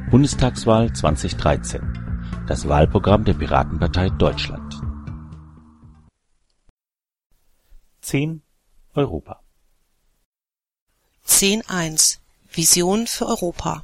Bundestagswahl 2013. Das Wahlprogramm der Piratenpartei Deutschland. 10. Europa. 10.1 Vision für Europa.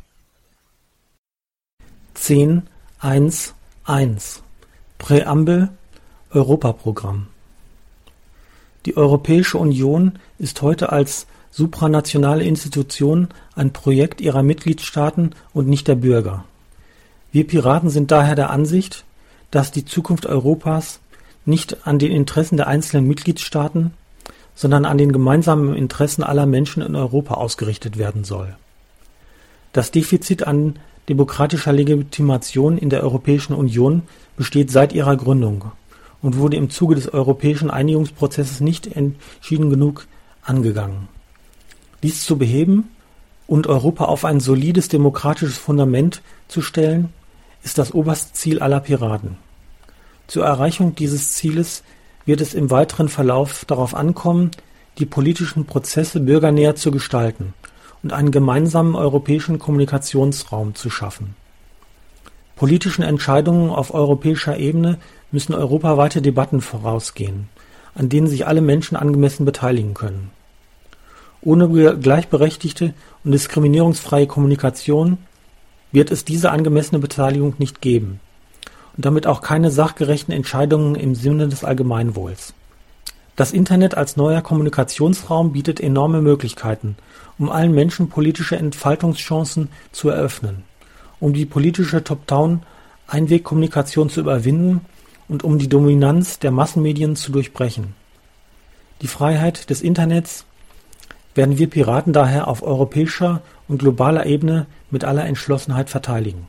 10.1.1 Präambel Europaprogramm. Die Europäische Union ist heute als supranationale Institution ein Projekt ihrer Mitgliedstaaten und nicht der Bürger. Wir Piraten sind daher der Ansicht, dass die Zukunft Europas nicht an den Interessen der einzelnen Mitgliedstaaten, sondern an den gemeinsamen Interessen aller Menschen in Europa ausgerichtet werden soll. Das Defizit an demokratischer Legitimation in der Europäischen Union besteht seit ihrer Gründung und wurde im Zuge des europäischen Einigungsprozesses nicht entschieden genug angegangen. Dies zu beheben und Europa auf ein solides demokratisches Fundament zu stellen, ist das oberste Ziel aller Piraten. Zur Erreichung dieses Zieles wird es im weiteren Verlauf darauf ankommen, die politischen Prozesse bürgernäher zu gestalten und einen gemeinsamen europäischen Kommunikationsraum zu schaffen. Politischen Entscheidungen auf europäischer Ebene müssen europaweite Debatten vorausgehen, an denen sich alle Menschen angemessen beteiligen können. Ohne gleichberechtigte und diskriminierungsfreie Kommunikation wird es diese angemessene Beteiligung nicht geben und damit auch keine sachgerechten Entscheidungen im Sinne des Allgemeinwohls. Das Internet als neuer Kommunikationsraum bietet enorme Möglichkeiten, um allen Menschen politische Entfaltungschancen zu eröffnen, um die politische Top-Down-Einwegkommunikation zu überwinden und um die Dominanz der Massenmedien zu durchbrechen. Die Freiheit des Internets werden wir Piraten daher auf europäischer und globaler Ebene mit aller Entschlossenheit verteidigen.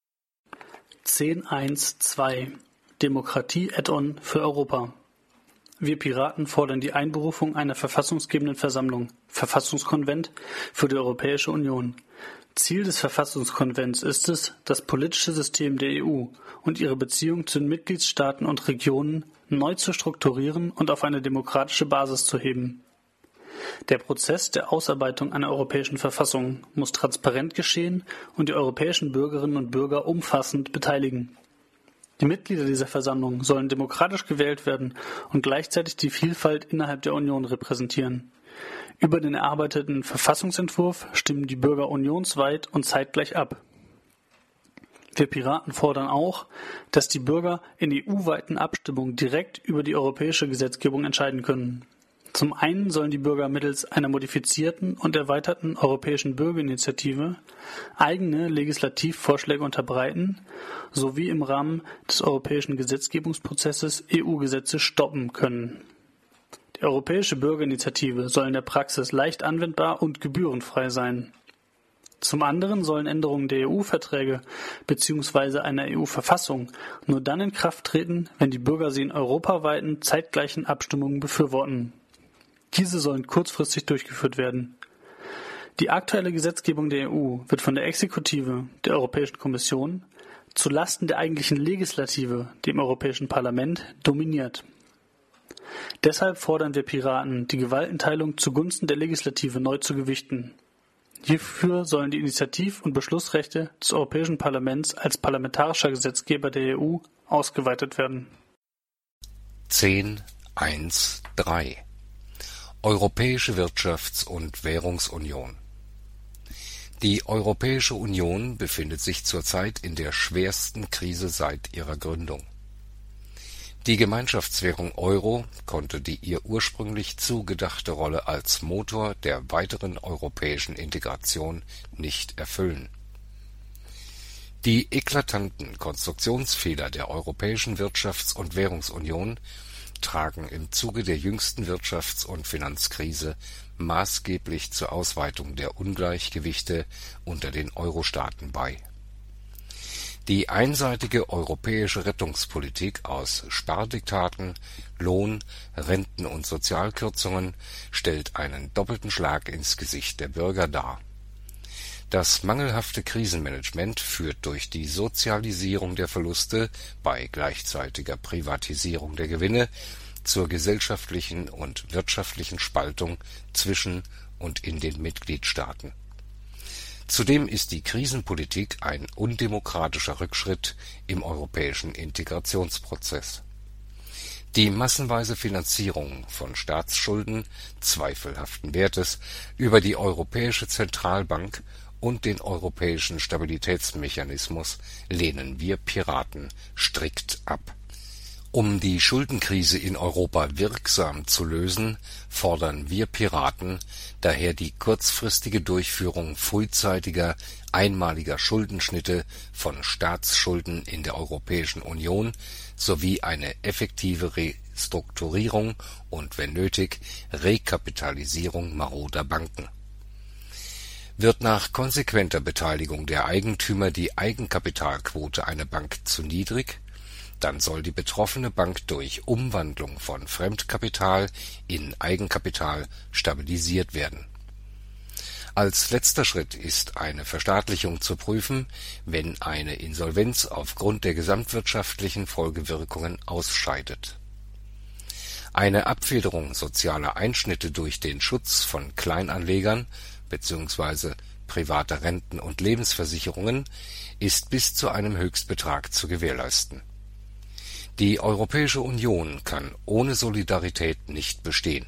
10.1.2 Demokratie-Add-on für Europa. Wir Piraten fordern die Einberufung einer verfassungsgebenden Versammlung, Verfassungskonvent, für die Europäische Union. Ziel des Verfassungskonvents ist es, das politische System der EU und ihre Beziehung zu den Mitgliedstaaten und Regionen neu zu strukturieren und auf eine demokratische Basis zu heben. Der Prozess der Ausarbeitung einer europäischen Verfassung muss transparent geschehen und die europäischen Bürgerinnen und Bürger umfassend beteiligen. Die Mitglieder dieser Versammlung sollen demokratisch gewählt werden und gleichzeitig die Vielfalt innerhalb der Union repräsentieren. Über den erarbeiteten Verfassungsentwurf stimmen die Bürger unionsweit und zeitgleich ab. Wir Piraten fordern auch, dass die Bürger in EU-weiten Abstimmungen direkt über die europäische Gesetzgebung entscheiden können. Zum einen sollen die Bürger mittels einer modifizierten und erweiterten europäischen Bürgerinitiative eigene Legislativvorschläge unterbreiten sowie im Rahmen des europäischen Gesetzgebungsprozesses EU-Gesetze stoppen können. Die europäische Bürgerinitiative soll in der Praxis leicht anwendbar und gebührenfrei sein. Zum anderen sollen Änderungen der EU-Verträge bzw. einer EU-Verfassung nur dann in Kraft treten, wenn die Bürger sie in europaweiten zeitgleichen Abstimmungen befürworten. Diese sollen kurzfristig durchgeführt werden. Die aktuelle Gesetzgebung der EU wird von der Exekutive, der Europäischen Kommission, zu Lasten der eigentlichen Legislative, dem Europäischen Parlament, dominiert. Deshalb fordern wir Piraten, die Gewaltenteilung zugunsten der Legislative neu zu gewichten. Hierfür sollen die Initiativ- und Beschlussrechte des Europäischen Parlaments als parlamentarischer Gesetzgeber der EU ausgeweitet werden. 10.1.3 Europäische Wirtschafts- und Währungsunion. Die Europäische Union befindet sich zurzeit in der schwersten Krise seit ihrer Gründung. Die Gemeinschaftswährung Euro konnte die ihr ursprünglich zugedachte Rolle als Motor der weiteren europäischen Integration nicht erfüllen. Die eklatanten Konstruktionsfehler der Europäischen Wirtschafts- und Währungsunion tragen im Zuge der jüngsten Wirtschafts- und Finanzkrise maßgeblich zur Ausweitung der Ungleichgewichte unter den Euro-Staaten bei. Die einseitige europäische Rettungspolitik aus Spardiktaten, Lohn-, Renten- und Sozialkürzungen stellt einen doppelten Schlag ins Gesicht der Bürger dar. Das mangelhafte Krisenmanagement führt durch die Sozialisierung der Verluste bei gleichzeitiger Privatisierung der Gewinne zur gesellschaftlichen und wirtschaftlichen Spaltung zwischen und in den Mitgliedstaaten. Zudem ist die Krisenpolitik ein undemokratischer Rückschritt im europäischen Integrationsprozess. Die massenweise Finanzierung von Staatsschulden zweifelhaften Wertes über die Europäische Zentralbank und den Europäischen Stabilitätsmechanismus lehnen wir Piraten strikt ab. Um die Schuldenkrise in Europa wirksam zu lösen, fordern wir Piraten daher die kurzfristige Durchführung frühzeitiger, einmaliger Schuldenschnitte von Staatsschulden in der Europäischen Union sowie eine effektive Restrukturierung und, wenn nötig, Rekapitalisierung maroder Banken. Wird nach konsequenter Beteiligung der Eigentümer die Eigenkapitalquote einer Bank zu niedrig, dann soll die betroffene Bank durch Umwandlung von Fremdkapital in Eigenkapital stabilisiert werden. Als letzter Schritt ist eine Verstaatlichung zu prüfen, wenn eine Insolvenz aufgrund der gesamtwirtschaftlichen Folgewirkungen ausscheidet. Eine Abfederung sozialer Einschnitte durch den Schutz von Kleinanlegern bzw. privater Renten- und Lebensversicherungen ist bis zu einem Höchstbetrag zu gewährleisten. Die Europäische Union kann ohne Solidarität nicht bestehen.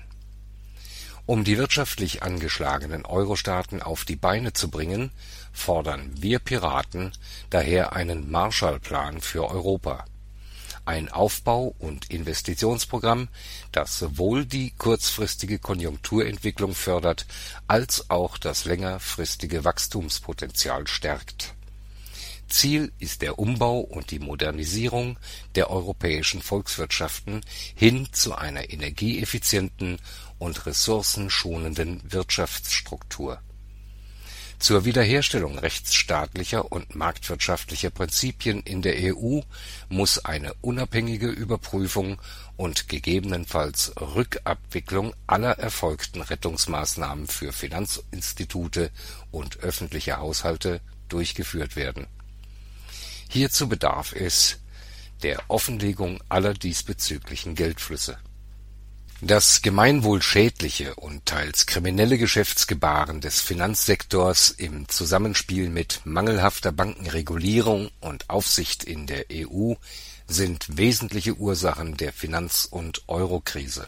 Um die wirtschaftlich angeschlagenen Euro-Staaten auf die Beine zu bringen, fordern wir Piraten daher einen Marshallplan für Europa. Ein Aufbau- und Investitionsprogramm, das sowohl die kurzfristige Konjunkturentwicklung fördert, als auch das längerfristige Wachstumspotenzial stärkt. Ziel ist der Umbau und die Modernisierung der europäischen Volkswirtschaften hin zu einer energieeffizienten und ressourcenschonenden Wirtschaftsstruktur. Zur Wiederherstellung rechtsstaatlicher und marktwirtschaftlicher Prinzipien in der EU muss eine unabhängige Überprüfung und gegebenenfalls Rückabwicklung aller erfolgten Rettungsmaßnahmen für Finanzinstitute und öffentliche Haushalte durchgeführt werden. Hierzu bedarf es der Offenlegung aller diesbezüglichen Geldflüsse. Das gemeinwohlschädliche und teils kriminelle Geschäftsgebaren des Finanzsektors im Zusammenspiel mit mangelhafter Bankenregulierung und Aufsicht in der EU sind wesentliche Ursachen der Finanz- und Eurokrise.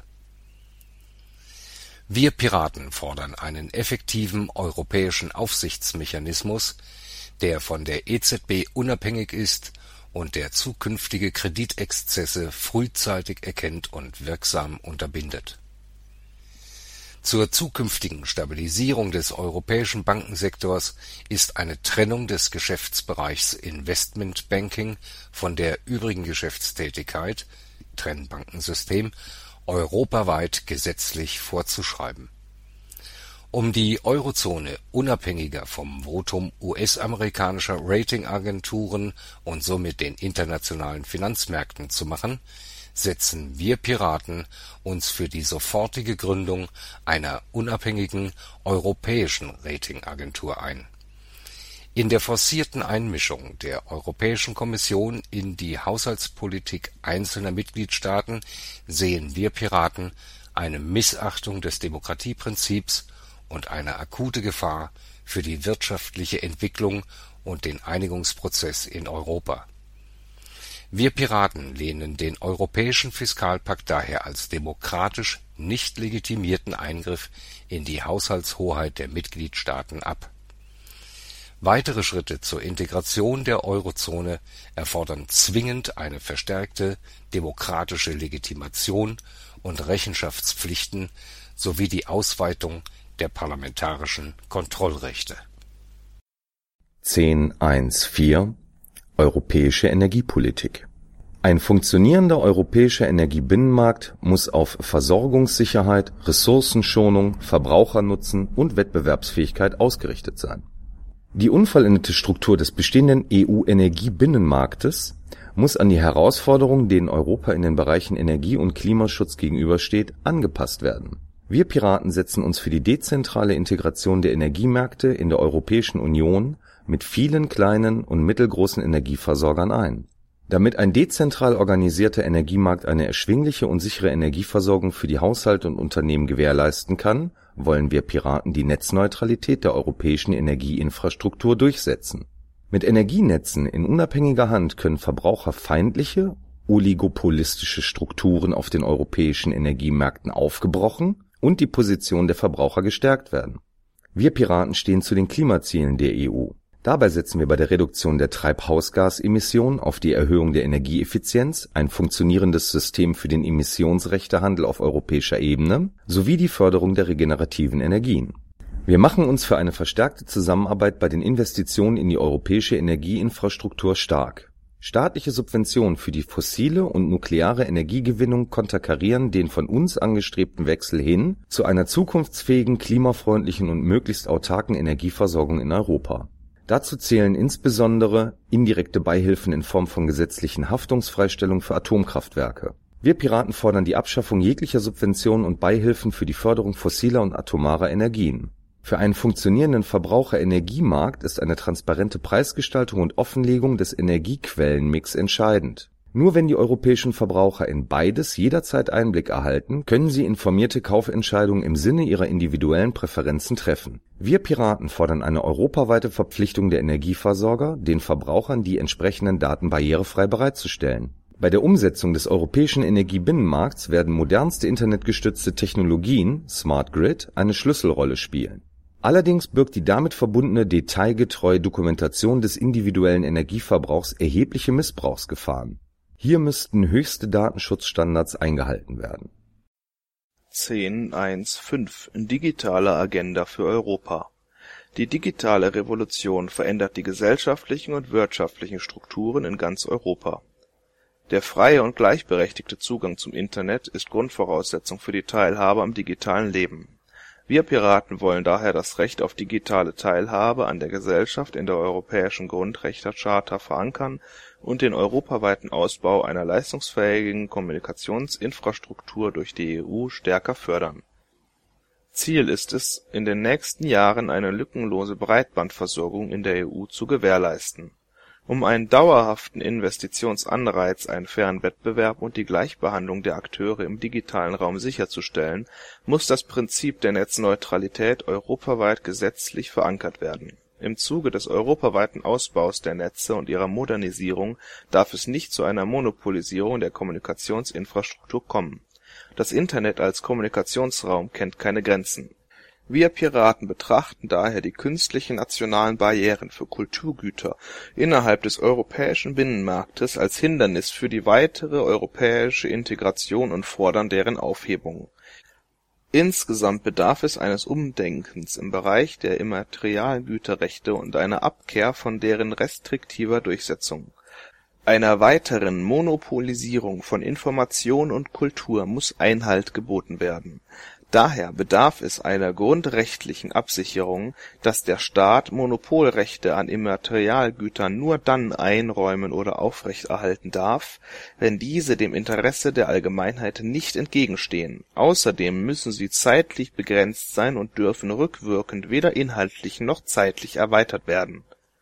Wir Piraten fordern einen effektiven europäischen Aufsichtsmechanismus, der von der EZB unabhängig ist und der zukünftige Kreditexzesse frühzeitig erkennt und wirksam unterbindet. Zur zukünftigen Stabilisierung des europäischen Bankensektors ist eine Trennung des Geschäftsbereichs Investmentbanking von der übrigen Geschäftstätigkeit (Trennbankensystem) europaweit gesetzlich vorzuschreiben. Um die Eurozone unabhängiger vom Votum US-amerikanischer Ratingagenturen und somit den internationalen Finanzmärkten zu machen, setzen wir Piraten uns für die sofortige Gründung einer unabhängigen europäischen Ratingagentur ein. In der forcierten Einmischung der Europäischen Kommission in die Haushaltspolitik einzelner Mitgliedstaaten sehen wir Piraten eine Missachtung des Demokratieprinzips und eine akute Gefahr für die wirtschaftliche Entwicklung und den Einigungsprozess in Europa. Wir Piraten lehnen den Europäischen Fiskalpakt daher als demokratisch nicht legitimierten Eingriff in die Haushaltshoheit der Mitgliedstaaten ab. Weitere Schritte zur Integration der Eurozone erfordern zwingend eine verstärkte demokratische Legitimation und Rechenschaftspflichten sowie die Ausweitung der parlamentarischen Kontrollrechte. 10.1.4 Europäische Energiepolitik. Ein funktionierender europäischer Energiebinnenmarkt muss auf Versorgungssicherheit, Ressourcenschonung, Verbrauchernutzen und Wettbewerbsfähigkeit ausgerichtet sein. Die unvollendete Struktur des bestehenden EU-Energiebinnenmarktes muss an die Herausforderungen, denen Europa in den Bereichen Energie- und Klimaschutz gegenübersteht, angepasst werden. Wir Piraten setzen uns für die dezentrale Integration der Energiemärkte in der Europäischen Union mit vielen kleinen und mittelgroßen Energieversorgern ein. Damit ein dezentral organisierter Energiemarkt eine erschwingliche und sichere Energieversorgung für die Haushalte und Unternehmen gewährleisten kann, wollen wir Piraten die Netzneutralität der europäischen Energieinfrastruktur durchsetzen. Mit Energienetzen in unabhängiger Hand können verbraucherfeindliche, oligopolistische Strukturen auf den europäischen Energiemärkten aufgebrochen und die Position der Verbraucher gestärkt werden. Wir Piraten stehen zu den Klimazielen der EU. Dabei setzen wir bei der Reduktion der Treibhausgasemissionen auf die Erhöhung der Energieeffizienz, ein funktionierendes System für den Emissionsrechtehandel auf europäischer Ebene sowie die Förderung der regenerativen Energien. Wir machen uns für eine verstärkte Zusammenarbeit bei den Investitionen in die europäische Energieinfrastruktur stark. Staatliche Subventionen für die fossile und nukleare Energiegewinnung konterkarieren den von uns angestrebten Wechsel hin zu einer zukunftsfähigen, klimafreundlichen und möglichst autarken Energieversorgung in Europa. Dazu zählen insbesondere indirekte Beihilfen in Form von gesetzlichen Haftungsfreistellungen für Atomkraftwerke. Wir Piraten fordern die Abschaffung jeglicher Subventionen und Beihilfen für die Förderung fossiler und atomarer Energien. Für einen funktionierenden Verbraucherenergiemarkt ist eine transparente Preisgestaltung und Offenlegung des Energiequellenmix entscheidend. Nur wenn die europäischen Verbraucher in beides jederzeit Einblick erhalten, können sie informierte Kaufentscheidungen im Sinne ihrer individuellen Präferenzen treffen. Wir Piraten fordern eine europaweite Verpflichtung der Energieversorger, den Verbrauchern die entsprechenden Daten barrierefrei bereitzustellen. Bei der Umsetzung des europäischen Energiebinnenmarkts werden modernste internetgestützte Technologien, Smart Grid, eine Schlüsselrolle spielen. Allerdings birgt die damit verbundene detailgetreue Dokumentation des individuellen Energieverbrauchs erhebliche Missbrauchsgefahren. Hier müssten höchste Datenschutzstandards eingehalten werden. 10.1.5 Digitale Agenda für Europa. Die digitale Revolution verändert die gesellschaftlichen und wirtschaftlichen Strukturen in ganz Europa. Der freie und gleichberechtigte Zugang zum Internet ist Grundvoraussetzung für die Teilhabe am digitalen Leben. Wir Piraten wollen daher das Recht auf digitale Teilhabe an der Gesellschaft in der Europäischen Grundrechtecharta verankern und den europaweiten Ausbau einer leistungsfähigen Kommunikationsinfrastruktur durch die EU stärker fördern. Ziel ist es, in den nächsten Jahren eine lückenlose Breitbandversorgung in der EU zu gewährleisten. Um einen dauerhaften Investitionsanreiz, einen fairen Wettbewerb und die Gleichbehandlung der Akteure im digitalen Raum sicherzustellen, muss das Prinzip der Netzneutralität europaweit gesetzlich verankert werden. Im Zuge des europaweiten Ausbaus der Netze und ihrer Modernisierung darf es nicht zu einer Monopolisierung der Kommunikationsinfrastruktur kommen. Das Internet als Kommunikationsraum kennt keine Grenzen. Wir Piraten betrachten daher die künstlichen nationalen Barrieren für Kulturgüter innerhalb des europäischen Binnenmarktes als Hindernis für die weitere europäische Integration und fordern deren Aufhebung. Insgesamt bedarf es eines Umdenkens im Bereich der Immaterialgüterrechte und einer Abkehr von deren restriktiver Durchsetzung. Einer weiteren Monopolisierung von Information und Kultur muss Einhalt geboten werden. Daher bedarf es einer grundrechtlichen Absicherung, dass der Staat Monopolrechte an Immaterialgütern nur dann einräumen oder aufrechterhalten darf, wenn diese dem Interesse der Allgemeinheit nicht entgegenstehen. Außerdem müssen sie zeitlich begrenzt sein und dürfen rückwirkend weder inhaltlich noch zeitlich erweitert werden.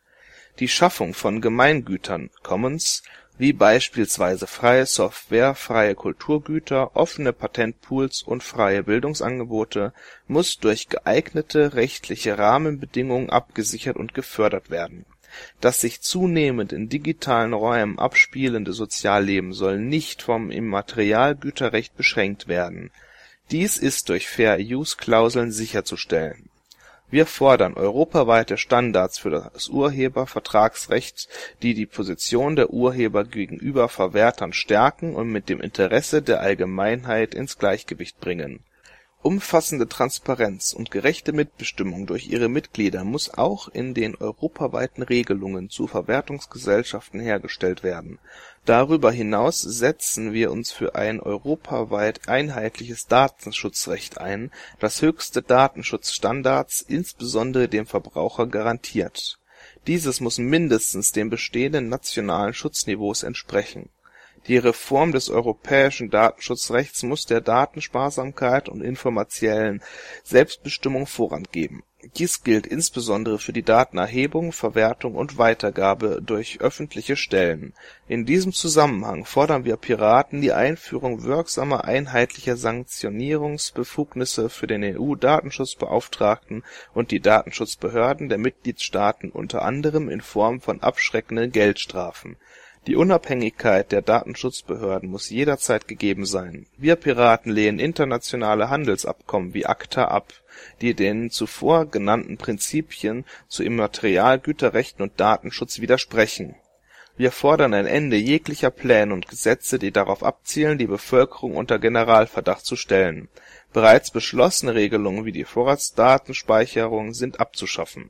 Die Schaffung von Gemeingütern (Commons) wie beispielsweise freie Software, freie Kulturgüter, offene Patentpools und freie Bildungsangebote muss durch geeignete rechtliche Rahmenbedingungen abgesichert und gefördert werden. Das sich zunehmend in digitalen Räumen abspielende Sozialleben soll nicht vom Immaterialgüterrecht beschränkt werden. Dies ist durch Fair-Use-Klauseln sicherzustellen. Wir fordern europaweite Standards für das Urhebervertragsrecht, die die Position der Urheber gegenüber Verwertern stärken und mit dem Interesse der Allgemeinheit ins Gleichgewicht bringen. Umfassende Transparenz und gerechte Mitbestimmung durch ihre Mitglieder muss auch in den europaweiten Regelungen zu Verwertungsgesellschaften hergestellt werden. Darüber hinaus setzen wir uns für ein europaweit einheitliches Datenschutzrecht ein, das höchste Datenschutzstandards, insbesondere dem Verbraucher, garantiert. Dieses muss mindestens den bestehenden nationalen Schutzniveaus entsprechen. Die Reform des europäischen Datenschutzrechts muss der Datensparsamkeit und informatiellen Selbstbestimmung Vorrang geben. Dies gilt insbesondere für die Datenerhebung, Verwertung und Weitergabe durch öffentliche Stellen. In diesem Zusammenhang fordern wir Piraten die Einführung wirksamer einheitlicher Sanktionierungsbefugnisse für den EU-Datenschutzbeauftragten und die Datenschutzbehörden der Mitgliedstaaten, unter anderem in Form von abschreckenden Geldstrafen. Die Unabhängigkeit der Datenschutzbehörden muss jederzeit gegeben sein. Wir Piraten lehnen internationale Handelsabkommen wie ACTA ab, die den zuvor genannten Prinzipien zu Immaterialgüterrechten und Datenschutz widersprechen. Wir fordern ein Ende jeglicher Pläne und Gesetze, die darauf abzielen, die Bevölkerung unter Generalverdacht zu stellen. Bereits beschlossene Regelungen wie die Vorratsdatenspeicherung sind abzuschaffen.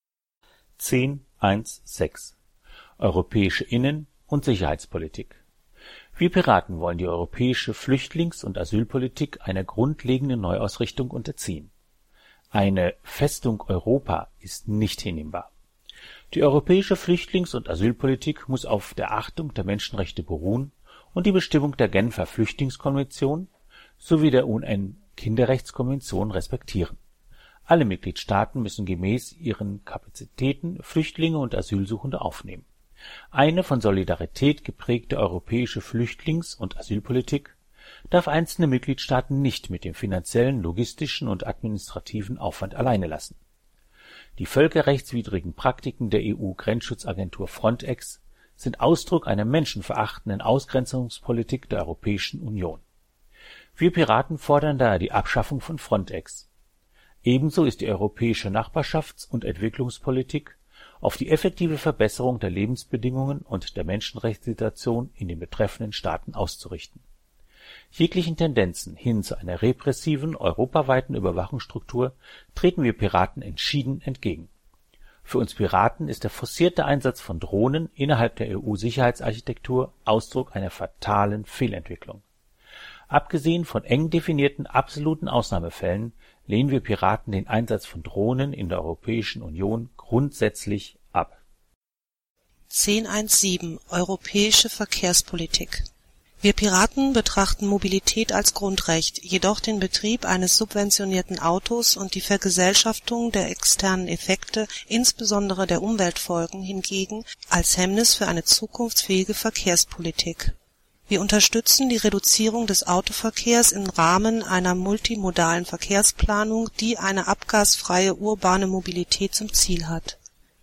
10.1.6 Europäische Innen- und Sicherheitspolitik. Wir Piraten wollen die europäische Flüchtlings- und Asylpolitik einer grundlegenden Neuausrichtung unterziehen. Eine Festung Europa ist nicht hinnehmbar. Die europäische Flüchtlings- und Asylpolitik muss auf der Achtung der Menschenrechte beruhen und die Bestimmung der Genfer Flüchtlingskonvention sowie der UN-Kinderrechtskonvention respektieren. Alle Mitgliedstaaten müssen gemäß ihren Kapazitäten Flüchtlinge und Asylsuchende aufnehmen. Eine von Solidarität geprägte europäische Flüchtlings- und Asylpolitik darf einzelne Mitgliedstaaten nicht mit dem finanziellen, logistischen und administrativen Aufwand alleine lassen. Die völkerrechtswidrigen Praktiken der EU-Grenzschutzagentur Frontex sind Ausdruck einer menschenverachtenden Ausgrenzungspolitik der Europäischen Union. Wir Piraten fordern daher die Abschaffung von Frontex. Ebenso ist die europäische Nachbarschafts- und Entwicklungspolitik auf die effektive Verbesserung der Lebensbedingungen und der Menschenrechtssituation in den betreffenden Staaten auszurichten. Jeglichen Tendenzen hin zu einer repressiven, europaweiten Überwachungsstruktur treten wir Piraten entschieden entgegen. Für uns Piraten ist der forcierte Einsatz von Drohnen innerhalb der EU-Sicherheitsarchitektur Ausdruck einer fatalen Fehlentwicklung. Abgesehen von eng definierten absoluten Ausnahmefällen lehnen wir Piraten den Einsatz von Drohnen in der Europäischen Union grundsätzlich ab. 10.1.7 Europäische Verkehrspolitik. Wir Piraten betrachten Mobilität als Grundrecht, jedoch den Betrieb eines subventionierten Autos und die Vergesellschaftung der externen Effekte, insbesondere der Umweltfolgen, hingegen als Hemmnis für eine zukunftsfähige Verkehrspolitik. Wir unterstützen die Reduzierung des Autoverkehrs im Rahmen einer multimodalen Verkehrsplanung, die eine abgasfreie urbane Mobilität zum Ziel hat.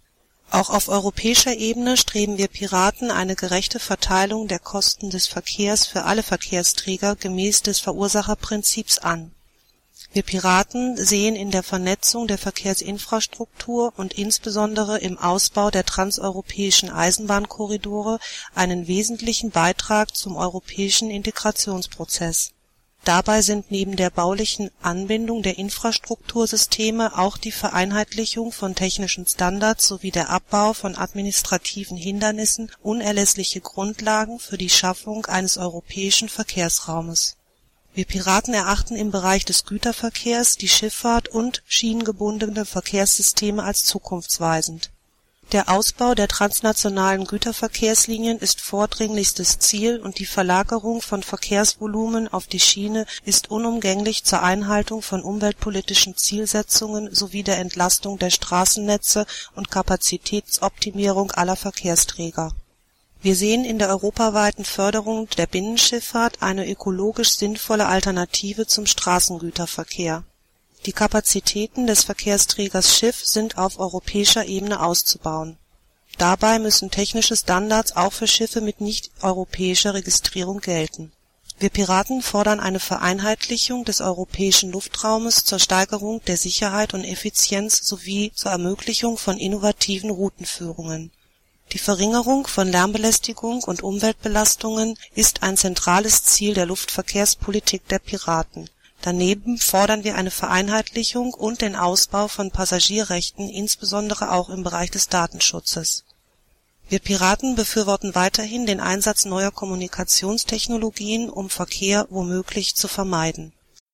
Auch auf europäischer Ebene streben wir Piraten eine gerechte Verteilung der Kosten des Verkehrs für alle Verkehrsträger gemäß des Verursacherprinzips an. Wir Piraten sehen in der Vernetzung der Verkehrsinfrastruktur und insbesondere im Ausbau der transeuropäischen Eisenbahnkorridore einen wesentlichen Beitrag zum europäischen Integrationsprozess. Dabei sind neben der baulichen Anbindung der Infrastruktursysteme auch die Vereinheitlichung von technischen Standards sowie der Abbau von administrativen Hindernissen unerlässliche Grundlagen für die Schaffung eines europäischen Verkehrsraumes. Wir Piraten erachten im Bereich des Güterverkehrs die Schifffahrt und schienengebundene Verkehrssysteme als zukunftsweisend. Der Ausbau der transnationalen Güterverkehrslinien ist vordringlichstes Ziel und die Verlagerung von Verkehrsvolumen auf die Schiene ist unumgänglich zur Einhaltung von umweltpolitischen Zielsetzungen sowie der Entlastung der Straßennetze und Kapazitätsoptimierung aller Verkehrsträger. Wir sehen in der europaweiten Förderung der Binnenschifffahrt eine ökologisch sinnvolle Alternative zum Straßengüterverkehr. Die Kapazitäten des Verkehrsträgers Schiff sind auf europäischer Ebene auszubauen. Dabei müssen technische Standards auch für Schiffe mit nicht-europäischer Registrierung gelten. Wir Piraten fordern eine Vereinheitlichung des europäischen Luftraumes zur Steigerung der Sicherheit und Effizienz sowie zur Ermöglichung von innovativen Routenführungen. Die Verringerung von Lärmbelästigung und Umweltbelastungen ist ein zentrales Ziel der Luftverkehrspolitik der Piraten. Daneben fordern wir eine Vereinheitlichung und den Ausbau von Passagierrechten, insbesondere auch im Bereich des Datenschutzes. Wir Piraten befürworten weiterhin den Einsatz neuer Kommunikationstechnologien, um Verkehr womöglich zu vermeiden.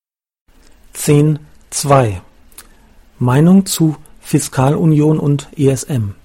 10.2 Meinung zu Fiskalunion und ESM.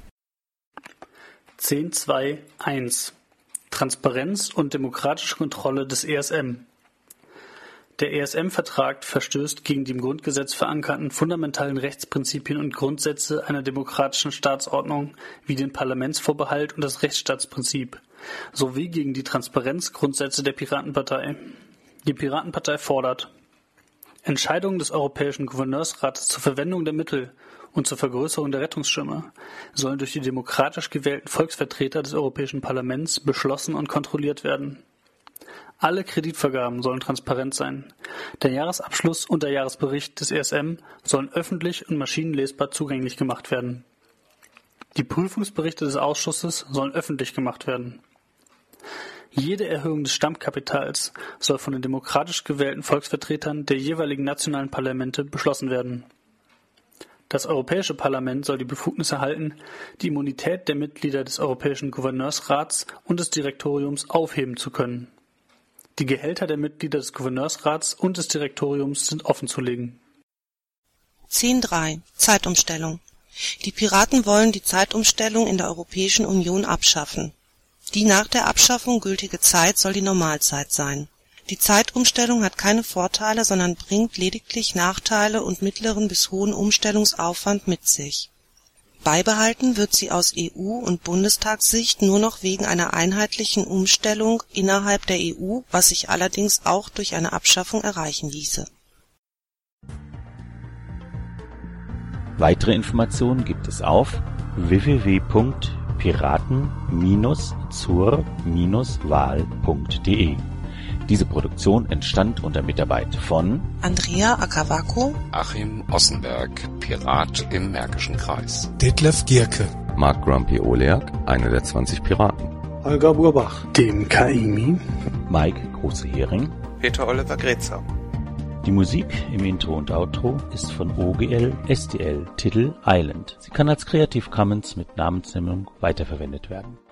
10.2.1 Transparenz und demokratische Kontrolle des ESM. Der ESM-Vertrag verstößt gegen die im Grundgesetz verankerten fundamentalen Rechtsprinzipien und Grundsätze einer demokratischen Staatsordnung wie den Parlamentsvorbehalt und das Rechtsstaatsprinzip, sowie gegen die Transparenzgrundsätze der Piratenpartei. Die Piratenpartei fordert: Entscheidungen des Europäischen Gouverneursrates zur Verwendung der Mittel und zur Vergrößerung der Rettungsschirme sollen durch die demokratisch gewählten Volksvertreter des Europäischen Parlaments beschlossen und kontrolliert werden. Alle Kreditvergaben sollen transparent sein. Der Jahresabschluss und der Jahresbericht des ESM sollen öffentlich und maschinenlesbar zugänglich gemacht werden. Die Prüfungsberichte des Ausschusses sollen öffentlich gemacht werden. Jede Erhöhung des Stammkapitals soll von den demokratisch gewählten Volksvertretern der jeweiligen nationalen Parlamente beschlossen werden. Das Europäische Parlament soll die Befugnis erhalten, die Immunität der Mitglieder des Europäischen Gouverneursrats und des Direktoriums aufheben zu können. Die Gehälter der Mitglieder des Gouverneursrats und des Direktoriums sind offenzulegen. 10.3 Zeitumstellung. Die Piraten wollen die Zeitumstellung in der Europäischen Union abschaffen. Die nach der Abschaffung gültige Zeit soll die Normalzeit sein. Die Zeitumstellung hat keine Vorteile, sondern bringt lediglich Nachteile und mittleren bis hohen Umstellungsaufwand mit sich. Beibehalten wird sie aus EU- und Bundestagssicht nur noch wegen einer einheitlichen Umstellung innerhalb der EU, was sich allerdings auch durch eine Abschaffung erreichen ließe. Weitere Informationen gibt es auf www.piraten-zur-wahl.de. Diese Produktion entstand unter Mitarbeit von Andrea Akavako, Achim Ossenberg, Pirat im Märkischen Kreis. Detlef Gierke, Mark Grumpy Oleak, einer der 20 Piraten. Holger Burbach, Dem Kaimi, Mike Große-Hering. Peter Oliver Grezer. Die Musik im Intro und Outro ist von OGL STL, Titel Island. Sie kann als Creative Commons mit Namensnennung weiterverwendet werden.